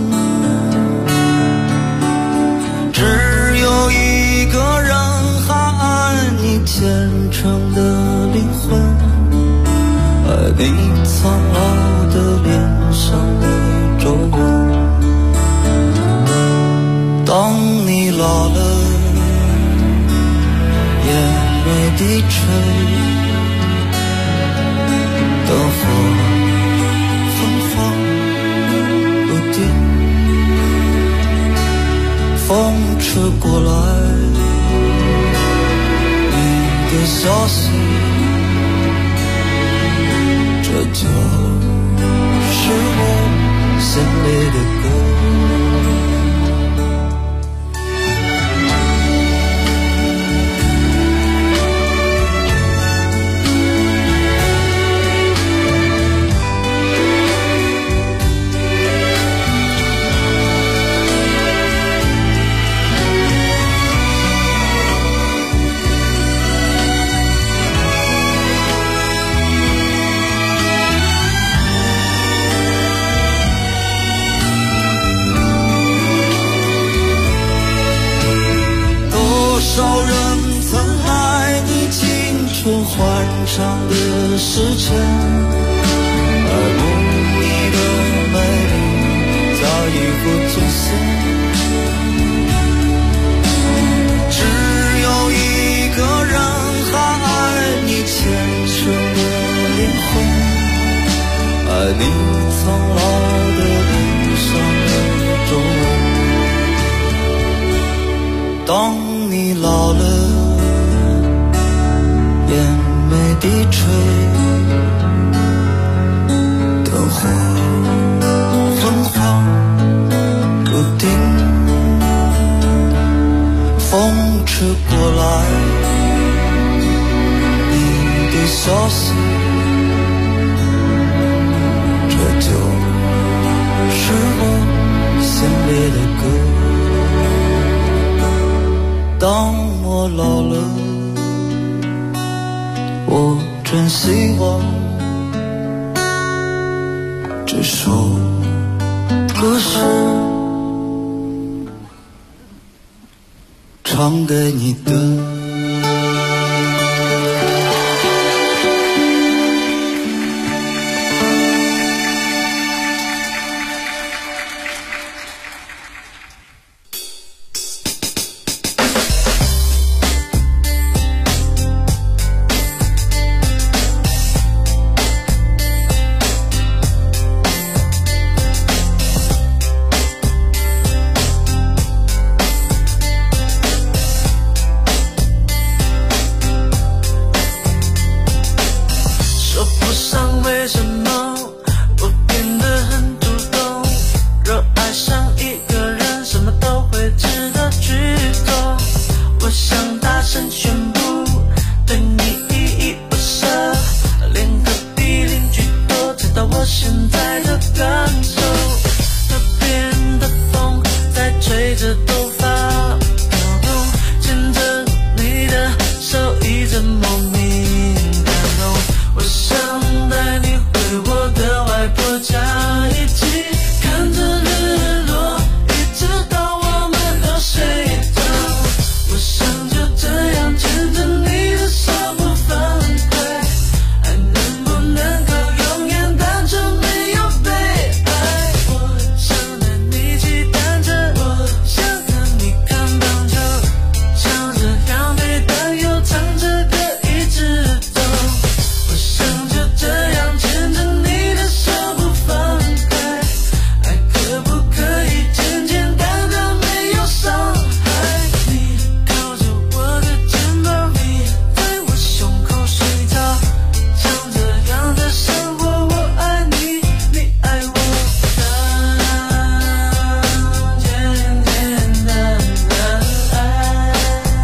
F: 只有一个人还爱你虔诚的灵魂，爱你苍老的脸上的皱纹。当你老了，眼眉低垂，灯火昏黄不定，风吹过来你的消息，这就是我心里的歌。欢畅的时辰，爱慕你的美丽，早已不作祟。只有一个人还爱你虔诚的灵魂，爱你苍老的脸上的皱纹。当你老了，眼眉低垂，灯火昏黄不定，风吹过来你的消息，这就是我心里的歌。当我老了，我真希望这首歌是唱给你的。
R: 吹着头发飘动，牵着你的手一直莫名感动。我想带你回我的外婆家，一起看着日落，一直到我们都睡着。我想就这样牵着你的手不放开，还能不能够永远单纯没有被爱？我想带你骑单车，我想和你看棒球，像这样没担忧，唱着歌一直走。我想就这样牵着你的手不放开，爱可不可以简简单单没有伤害？你靠着我的肩膀，你在我胸口睡着，像这样的生活，我爱你，你爱我，简简单单爱，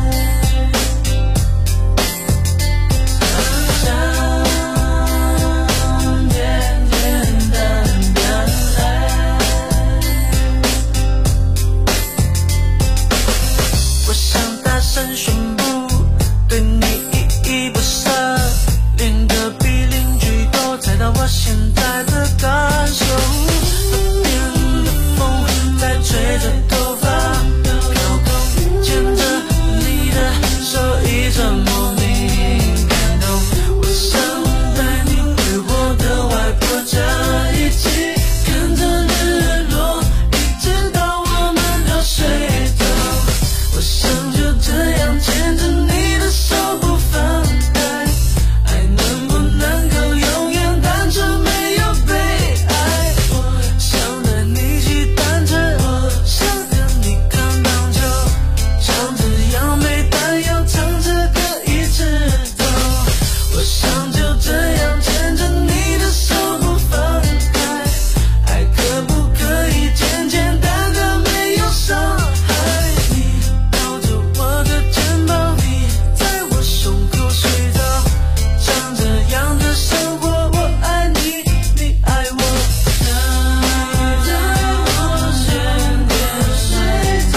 R: 我想大声宣布，对你依依不舍，连隔壁邻居都猜到我现在的感受。河边的风在吹着头发飘动，牵着你的手一直莫名感动。我想带你回我的外婆家，一起看着日落，一直到我们都睡着。我想就这样牵着你的手不放开，爱能不能够永远单纯没有被爱？我想带你骑单车，我想和你看棒球，像这样没担忧，唱着歌一直走。我想就这样牵着你的手不放开，爱可不可以简简单单没有伤害？你靠着我的肩膀，你在我胸口睡着，像这样的生活，我爱你，你爱我，你在我身边睡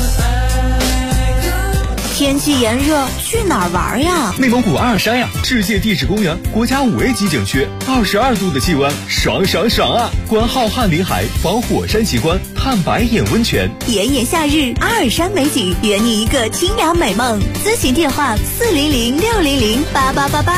R: 着。
B: 天气炎热，去哪儿玩呀？
S: 内蒙古阿尔山呀，世界地质公园，国家5A级景区，22度的气温，爽爽爽啊！观浩瀚林海，访火山奇观，探白眼温泉。
B: 炎炎夏日，阿尔山美景，圆你一个清凉美梦。咨询电话400-600-8888。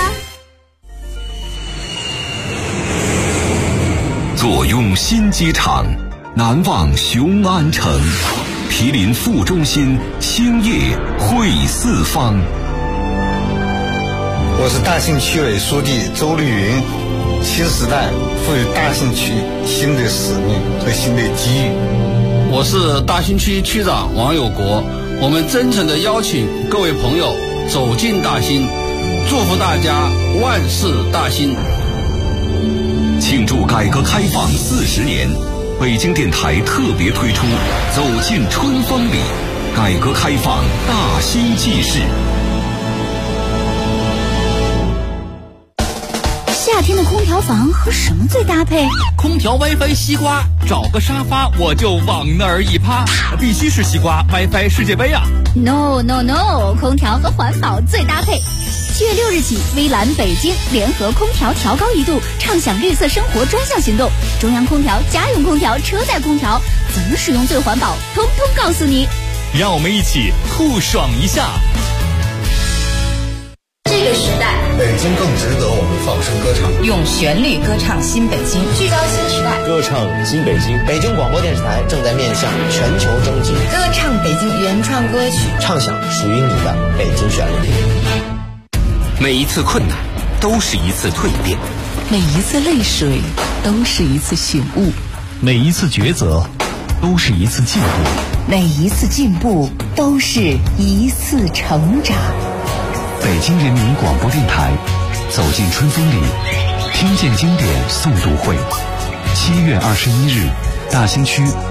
K: 坐拥新机场，难忘雄安城。毗邻副中心，兴业汇四方。
M: 我是大兴区委书记周绿云。新时代赋予大兴区新的使命和新的机遇。
T: 我是大兴区区长王有国。我们真诚地邀请各位朋友走进大兴，祝福大家万事大兴。
K: 庆祝改革开放40年，北京电台特别推出《走进春风里》，改革开放大兴纪事。
B: 夏天的空调房和什么最搭配？
O: 空调 WiFi 西瓜，找个沙发我就往那儿一趴，必须是西瓜 WiFi 世界杯啊
B: ！No， 空调和环保最搭配。7月6日起，微蓝北京联合空调调高1度，畅享绿色生活专项行动。中央空调、家用空调、车载空调，怎么使用最环保，通通告诉你。
O: 让我们一起酷爽一下。
L: 这个时代，
M: 北京更值得我们放声歌唱。
L: 用旋律歌唱新北京，聚焦新时代，
N: 歌唱新北京。北京广播电视台正在面向全球征集，
L: 歌唱北京原创歌曲，
N: 唱响属于你的北京旋律。
A: 每一次困难都是一次蜕变，
C: 每一次泪水都是一次醒悟，
U: 每一次抉择都是一次进步，
C: 每一次进步都是一次成长。
U: 北京人民广播电台，走进春风里，听见经典诵读会，7月21日，大兴区